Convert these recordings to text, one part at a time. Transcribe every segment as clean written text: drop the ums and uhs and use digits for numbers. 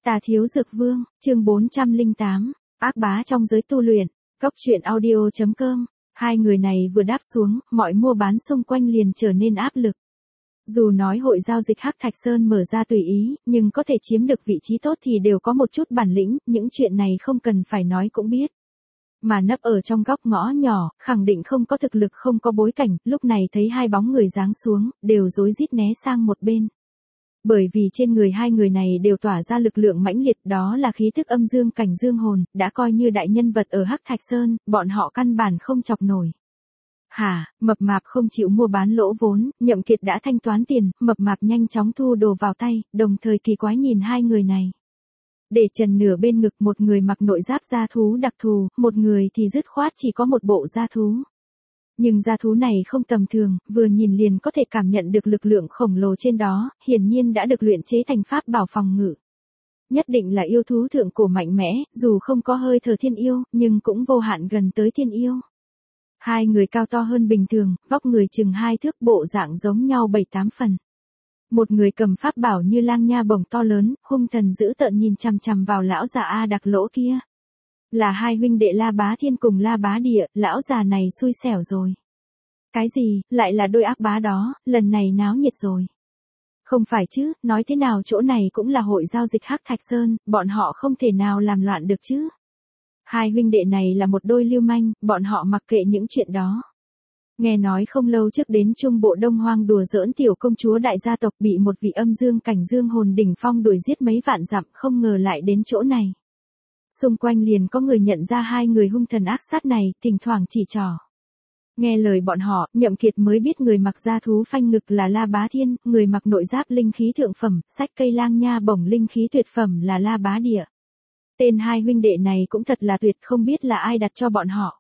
Tà Thiếu Dược Vương, chương 408, ác bá trong giới tu luyện, Cốc truyện audio.com. Hai người này vừa đáp xuống, mọi mua bán xung quanh liền trở nên áp lực. Dù nói hội giao dịch Hắc Thạch Sơn mở ra tùy ý, nhưng có thể chiếm được vị trí tốt thì đều có một chút bản lĩnh, những chuyện này không cần phải nói cũng biết. Mà nấp ở trong góc ngõ nhỏ, khẳng định không có thực lực không có bối cảnh, lúc này thấy hai bóng người giáng xuống, đều rối rít né sang một bên. Bởi vì trên người hai người này đều tỏa ra lực lượng mãnh liệt, đó là khí thức âm dương cảnh dương hồn, đã coi như đại nhân vật ở Hắc Thạch Sơn, bọn họ căn bản không chọc nổi. Hả, mập mạp không chịu mua bán lỗ vốn, Nhậm Kiệt đã thanh toán tiền, mập mạp nhanh chóng thu đồ vào tay, đồng thời kỳ quái nhìn hai người này. Để trần nửa bên ngực, một người mặc nội giáp da thú đặc thù, một người thì dứt khoát chỉ có một bộ da thú. Nhưng da thú này không tầm thường, vừa nhìn liền có thể cảm nhận được lực lượng khổng lồ trên đó, hiển nhiên đã được luyện chế thành pháp bảo phòng ngự. Nhất định là yêu thú thượng cổ mạnh mẽ, dù không có hơi thở thiên yêu, nhưng cũng vô hạn gần tới thiên yêu. Hai người cao to hơn bình thường, vóc người chừng 2 thước, bộ dạng giống nhau 7-8 phần. Một người cầm pháp bảo như lang nha bổng to lớn, hung thần dữ tợn nhìn chằm chằm vào lão già A Đặc Lỗ kia. Là hai huynh đệ La Bá Thiên cùng La Bá Địa, lão già này xui xẻo rồi. Cái gì, lại là đôi ác bá đó, lần này náo nhiệt rồi. Không phải chứ, nói thế nào chỗ này cũng là hội giao dịch Hắc Thạch Sơn, bọn họ không thể nào làm loạn được chứ. Hai huynh đệ này là một đôi lưu manh, bọn họ mặc kệ những chuyện đó. Nghe nói không lâu trước đến Trung Bộ Đông Hoang đùa giỡn tiểu công chúa đại gia tộc bị một vị âm dương cảnh dương hồn đỉnh phong đuổi giết mấy vạn dặm, không ngờ lại đến chỗ này. Xung quanh liền có người nhận ra hai người hung thần ác sát này, thỉnh thoảng chỉ trỏ. Nghe lời bọn họ, Nhậm Kiệt mới biết người mặc da thú phanh ngực là La Bá Thiên, người mặc nội giáp linh khí thượng phẩm, xách cây lang nha bổng linh khí tuyệt phẩm là La Bá Địa. Tên hai huynh đệ này cũng thật là tuyệt, không biết là ai đặt cho bọn họ.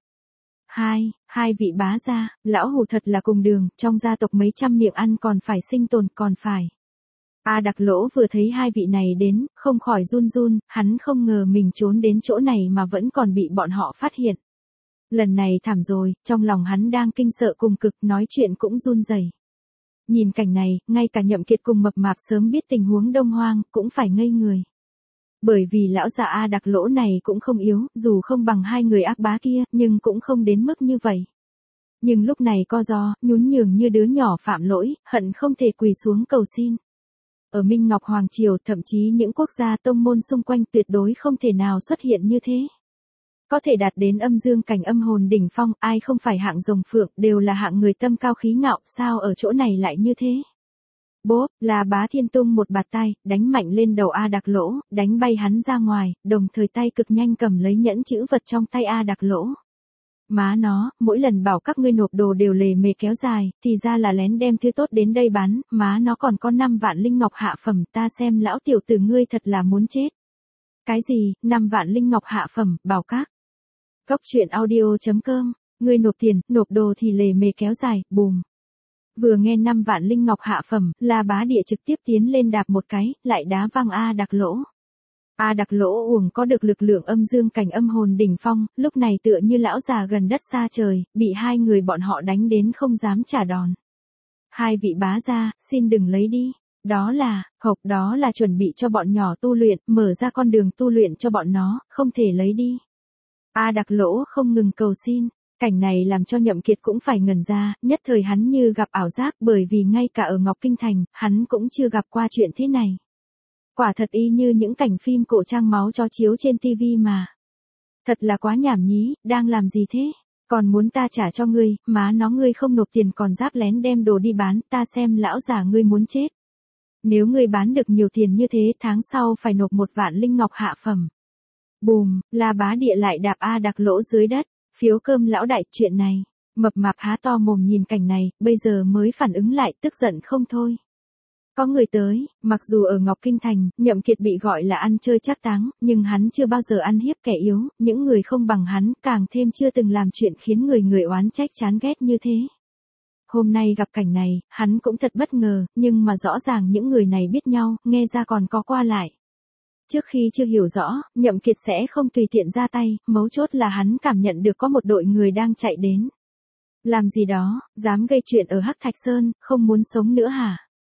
Hai vị bá gia, lão hủ thật là cùng đường, trong gia tộc mấy trăm miệng ăn còn phải sinh tồn, còn phải. A Đặc Lỗ vừa thấy hai vị này đến, không khỏi run run, hắn không ngờ mình trốn đến chỗ này mà vẫn còn bị bọn họ phát hiện. Lần này thảm rồi, trong lòng hắn đang kinh sợ cùng cực, nói chuyện cũng run rẩy. Nhìn cảnh này, ngay cả Nhậm Kiệt cùng mập mạp sớm biết tình huống Đông Hoang, cũng phải ngây người. Bởi vì lão già A Đặc Lỗ này cũng không yếu, dù không bằng hai người ác bá kia, nhưng cũng không đến mức như vậy. Nhưng lúc này co ro, nhún nhường như đứa nhỏ phạm lỗi, hận không thể quỳ xuống cầu xin. Ở Minh Ngọc Hoàng Triều, thậm chí những quốc gia tông môn xung quanh tuyệt đối không thể nào xuất hiện như thế. Có thể đạt đến âm dương cảnh âm hồn đỉnh phong, ai không phải hạng rồng phượng, đều là hạng người tâm cao khí ngạo, sao ở chỗ này lại như thế? Bốp, là Bá Thiên tung một bạt tay, đánh mạnh lên đầu A Đặc Lỗ, đánh bay hắn ra ngoài, đồng thời tay cực nhanh cầm lấy nhẫn chữ vật trong tay A Đặc Lỗ. Má nó, mỗi lần bảo các ngươi nộp đồ đều lề mề kéo dài, thì ra là lén đem thứ tốt đến đây bán, má nó còn có 5 vạn linh ngọc hạ phẩm, ta xem lão tiểu tử ngươi thật là muốn chết. Cái gì, 5 vạn linh ngọc hạ phẩm, bảo các. Cốc truyện audio.com, ngươi nộp tiền, nộp đồ thì lề mề kéo dài, bùm. Vừa nghe 5 vạn linh ngọc hạ phẩm, La Bá Địa trực tiếp tiến lên đạp một cái, lại đá văng A Đặc Lỗ. A Đặc Lỗ uổng có được lực lượng âm dương cảnh âm hồn đỉnh phong, lúc này tựa như lão già gần đất xa trời, bị hai người bọn họ đánh đến không dám trả đòn. Hai vị bá gia, xin đừng lấy đi. Đó là chuẩn bị cho bọn nhỏ tu luyện, mở ra con đường tu luyện cho bọn nó, không thể lấy đi. A Đặc Lỗ không ngừng cầu xin. Cảnh này làm cho Nhậm Kiệt cũng phải ngẩn ra, nhất thời hắn như gặp ảo giác, bởi vì ngay cả ở Ngọc Kinh Thành, hắn cũng chưa gặp qua chuyện thế này. Quả thật y như những cảnh phim cổ trang máu cho chiếu trên TV mà. Thật là quá nhảm nhí, đang làm gì thế? Còn muốn ta trả cho ngươi, má nó ngươi không nộp tiền còn giáp lén đem đồ đi bán, ta xem lão già ngươi muốn chết. Nếu ngươi bán được nhiều tiền như thế, tháng sau phải nộp 1 vạn linh ngọc hạ phẩm. Bùm, La Bá Địa lại đạp A Đặc Lỗ dưới đất. Phiếu cơm lão đại, chuyện này. Mập mạp há to mồm nhìn cảnh này, bây giờ mới phản ứng lại, tức giận không thôi. Có người tới, mặc dù ở Ngọc Kinh Thành, Nhậm Kiệt bị gọi là ăn chơi trác táng, nhưng hắn chưa bao giờ ăn hiếp kẻ yếu, những người không bằng hắn, càng thêm chưa từng làm chuyện khiến người oán trách chán ghét như thế. Hôm nay gặp cảnh này, hắn cũng thật bất ngờ, nhưng mà rõ ràng những người này biết nhau, nghe ra còn có qua lại. Trước khi chưa hiểu rõ, Nhậm Kiệt sẽ không tùy tiện ra tay, mấu chốt là hắn cảm nhận được có một đội người đang chạy đến. Làm gì đó, dám gây chuyện ở Hắc Thạch Sơn, không muốn sống nữa hả?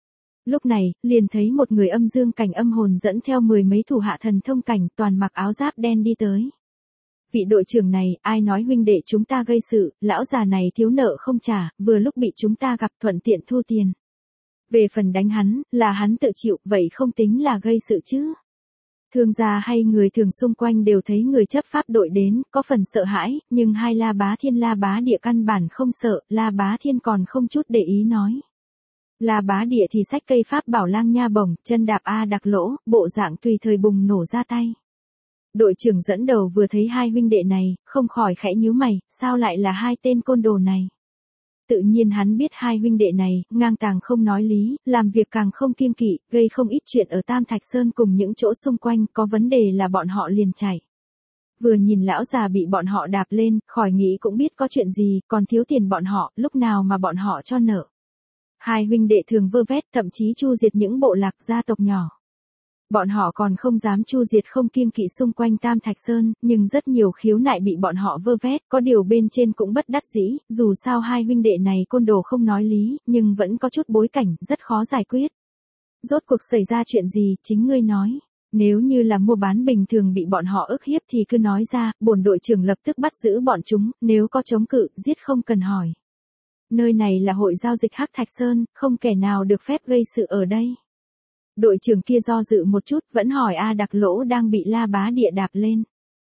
Lúc này, liền thấy một người âm dương cảnh âm hồn dẫn theo 10 mấy thủ hạ thần thông cảnh toàn mặc áo giáp đen đi tới. Vị đội trưởng này, ai nói huynh đệ chúng ta gây sự, lão già này thiếu nợ không trả, vừa lúc bị chúng ta gặp thuận tiện thu tiền. Về phần đánh hắn, là hắn tự chịu, vậy không tính là gây sự chứ. Thương gia hay người thường xung quanh đều thấy người chấp pháp đội đến, có phần sợ hãi, nhưng hai La Bá Thiên La Bá Địa căn bản không sợ, La Bá Thiên còn không chút để ý nói. La Bá Địa thì xách cây pháp bảo lang nha bổng, chân đạp A Đặc Lỗ, bộ dạng tùy thời bùng nổ ra tay. Đội trưởng dẫn đầu vừa thấy hai huynh đệ này, không khỏi khẽ nhíu mày, sao lại là hai tên côn đồ này. Tự nhiên hắn biết hai huynh đệ này, ngang tàng không nói lý, làm việc càng không kiêng kỵ, gây không ít chuyện ở Tam Thạch Sơn cùng những chỗ xung quanh, có vấn đề là bọn họ liền chạy. Vừa nhìn lão già bị bọn họ đạp lên, khỏi nghĩ cũng biết có chuyện gì, còn thiếu tiền bọn họ, lúc nào mà bọn họ cho nợ. Hai huynh đệ thường vơ vét, thậm chí chu diệt những bộ lạc gia tộc nhỏ. Bọn họ còn không dám chu diệt không kiêng kỵ xung quanh Tam Thạch Sơn, nhưng rất nhiều khiếu nại bị bọn họ vơ vét, có điều bên trên cũng bất đắc dĩ, dù sao hai huynh đệ này côn đồ không nói lý, nhưng vẫn có chút bối cảnh, rất khó giải quyết. Rốt cuộc xảy ra chuyện gì, chính ngươi nói. Nếu như là mua bán bình thường bị bọn họ ức hiếp thì cứ nói ra, bổn đội trưởng lập tức bắt giữ bọn chúng, nếu có chống cự, giết không cần hỏi. Nơi này là hội giao dịch Hắc Thạch Sơn, không kẻ nào được phép gây sự ở đây. Đội trưởng kia do dự một chút, vẫn hỏi A Đặc Lỗ đang bị La Bá Địa đạp lên.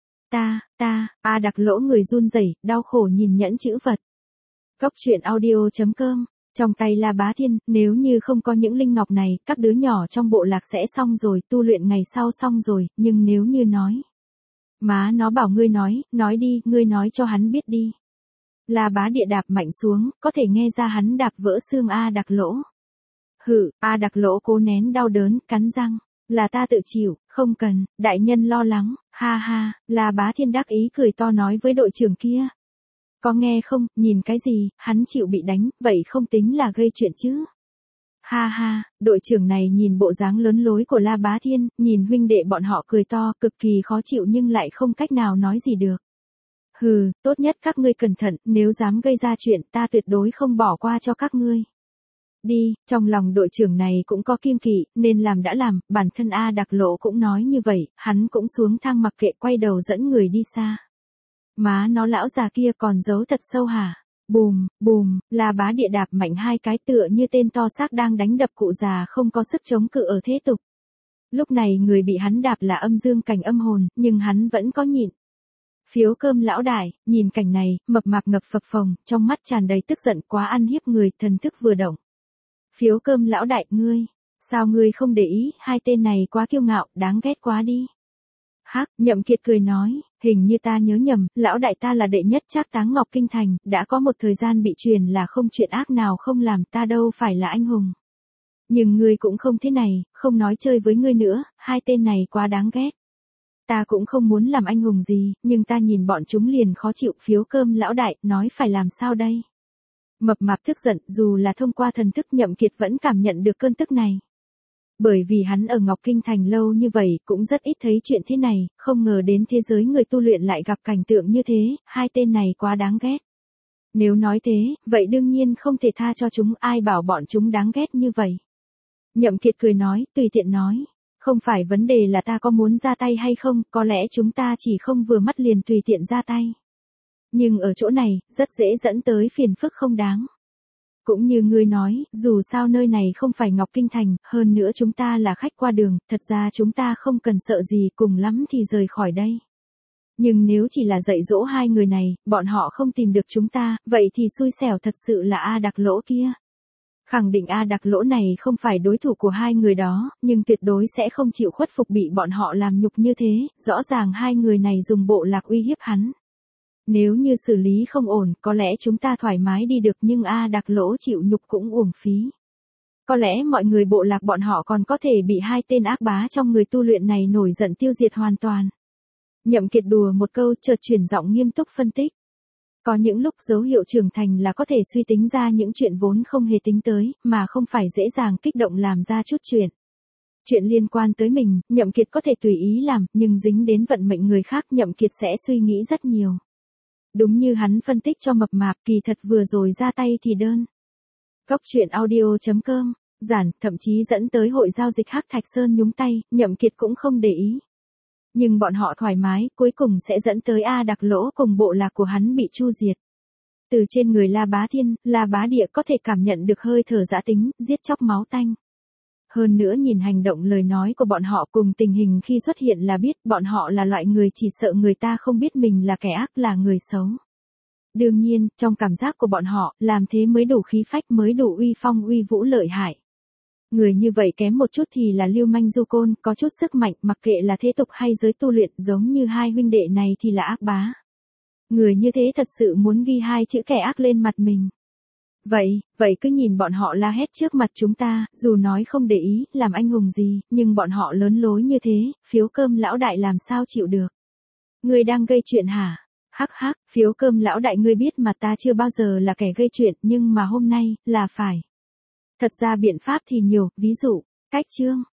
A Đặc Lỗ người run rẩy, đau khổ nhìn nhẫn chữ vật. Cốc truyện audio.com, trong tay La Bá Thiên, nếu như không có những linh ngọc này, các đứa nhỏ trong bộ lạc sẽ xong rồi, tu luyện ngày sau xong rồi, nhưng nếu như nói. Má nó bảo ngươi nói đi, ngươi nói cho hắn biết đi. La Bá Địa đạp mạnh xuống, có thể nghe ra hắn đạp vỡ xương A Đặc Lỗ. A Đặc Lỗ cố nén đau đớn, cắn răng, là ta tự chịu, không cần, đại nhân lo lắng, ha ha, La Bá Thiên đắc ý cười to nói với đội trưởng kia. Có nghe không, nhìn cái gì, hắn chịu bị đánh, vậy không tính là gây chuyện chứ. Ha ha, đội trưởng này nhìn bộ dáng lớn lối của La Bá Thiên, nhìn huynh đệ bọn họ cười to, cực kỳ khó chịu nhưng lại không cách nào nói gì được. Tốt nhất các ngươi cẩn thận, nếu dám gây ra chuyện ta tuyệt đối không bỏ qua cho các ngươi. Đi, trong lòng đội trưởng này cũng có kiêng kỵ, nên làm đã làm, bản thân A Đặc Lỗ cũng nói như vậy, hắn cũng xuống thang mặc kệ quay đầu dẫn người đi xa. Má nó lão già kia còn giấu thật sâu hả? Bùm, La Bá Địa đạp mạnh hai cái tựa như tên to xác đang đánh đập cụ già không có sức chống cự ở thế tục. Lúc này người bị hắn đạp là âm dương cảnh âm hồn, nhưng hắn vẫn có nhịn. Phiếu cơm lão đại, nhìn cảnh này, mập mạp ngập phập phồng, trong mắt tràn đầy tức giận quá ăn hiếp người, thần thức vừa động. Phiếu cơm lão đại, ngươi, sao ngươi không để ý, hai tên này quá kiêu ngạo, đáng ghét quá đi. Hắc, Nhậm Kiệt cười nói, hình như ta nhớ nhầm, lão đại ta là đệ nhất Trác Táng Ngọc Kinh Thành, đã có một thời gian bị truyền là không chuyện ác nào không làm, ta đâu phải là anh hùng. Nhưng ngươi cũng không thế này, không nói chơi với ngươi nữa, hai tên này quá đáng ghét. Ta cũng không muốn làm anh hùng gì, nhưng ta nhìn bọn chúng liền khó chịu. Phiếu cơm lão đại, nói phải làm sao đây? Mập mạp tức giận, dù là thông qua thần thức Nhậm Kiệt vẫn cảm nhận được cơn tức này. Bởi vì hắn ở Ngọc Kinh Thành lâu như vậy, cũng rất ít thấy chuyện thế này, không ngờ đến thế giới người tu luyện lại gặp cảnh tượng như thế, hai tên này quá đáng ghét. Nếu nói thế, vậy đương nhiên không thể tha cho chúng, ai bảo bọn chúng đáng ghét như vậy. Nhậm Kiệt cười nói, tùy tiện nói. Không phải vấn đề là ta có muốn ra tay hay không, có lẽ chúng ta chỉ không vừa mắt liền tùy tiện ra tay. Nhưng ở chỗ này, rất dễ dẫn tới phiền phức không đáng. Cũng như ngươi nói, dù sao nơi này không phải Ngọc Kinh Thành, hơn nữa chúng ta là khách qua đường, thật ra chúng ta không cần sợ gì, cùng lắm thì rời khỏi đây. Nhưng nếu chỉ là dạy dỗ hai người này, bọn họ không tìm được chúng ta, vậy thì xui xẻo thật sự là A Đặc Lỗ kia. Khẳng định A Đặc Lỗ này không phải đối thủ của hai người đó, nhưng tuyệt đối sẽ không chịu khuất phục bị bọn họ làm nhục như thế, rõ ràng hai người này dùng bộ lạc uy hiếp hắn. Nếu như xử lý không ổn, có lẽ chúng ta thoải mái đi được nhưng A Đặc Lỗ chịu nhục cũng uổng phí. Có lẽ mọi người bộ lạc bọn họ còn có thể bị hai tên ác bá trong người tu luyện này nổi giận tiêu diệt hoàn toàn. Nhậm Kiệt đùa một câu chợt chuyển giọng nghiêm túc phân tích. Có những lúc dấu hiệu trưởng thành là có thể suy tính ra những chuyện vốn không hề tính tới, mà không phải dễ dàng kích động làm ra chút chuyện. Chuyện liên quan tới mình, Nhậm Kiệt có thể tùy ý làm, nhưng dính đến vận mệnh người khác Nhậm Kiệt sẽ suy nghĩ rất nhiều. Đúng như hắn phân tích cho mập mạp, kỳ thật vừa rồi ra tay thì đơn. Cốc truyện audio.com giản, thậm chí dẫn tới hội giao dịch Hắc Thạch Sơn nhúng tay, Nhậm Kiệt cũng không để ý. Nhưng bọn họ thoải mái, cuối cùng sẽ dẫn tới A Đặc Lỗ cùng bộ lạc của hắn bị chu diệt. Từ trên người La Bá Thiên, La Bá Địa có thể cảm nhận được hơi thở dã tính, giết chóc máu tanh. Hơn nữa nhìn hành động lời nói của bọn họ cùng tình hình khi xuất hiện là biết bọn họ là loại người chỉ sợ người ta không biết mình là kẻ ác, là người xấu. Đương nhiên, trong cảm giác của bọn họ, làm thế mới đủ khí phách, mới đủ uy phong uy vũ lợi hại. Người như vậy kém một chút thì là lưu manh du côn, có chút sức mạnh, mặc kệ là thế tục hay giới tu luyện, giống như hai huynh đệ này thì là ác bá. Người như thế thật sự muốn ghi hai chữ kẻ ác lên mặt mình. Vậy cứ nhìn bọn họ la hét trước mặt chúng ta, dù nói không để ý, làm anh hùng gì, nhưng bọn họ lớn lối như thế, Phiếu Cơm lão đại làm sao chịu được. Ngươi đang gây chuyện hả? Hắc hắc, Phiếu Cơm lão đại, ngươi biết mà ta chưa bao giờ là kẻ gây chuyện, nhưng mà hôm nay, là phải. Thật ra biện pháp thì nhiều, ví dụ, cách chương.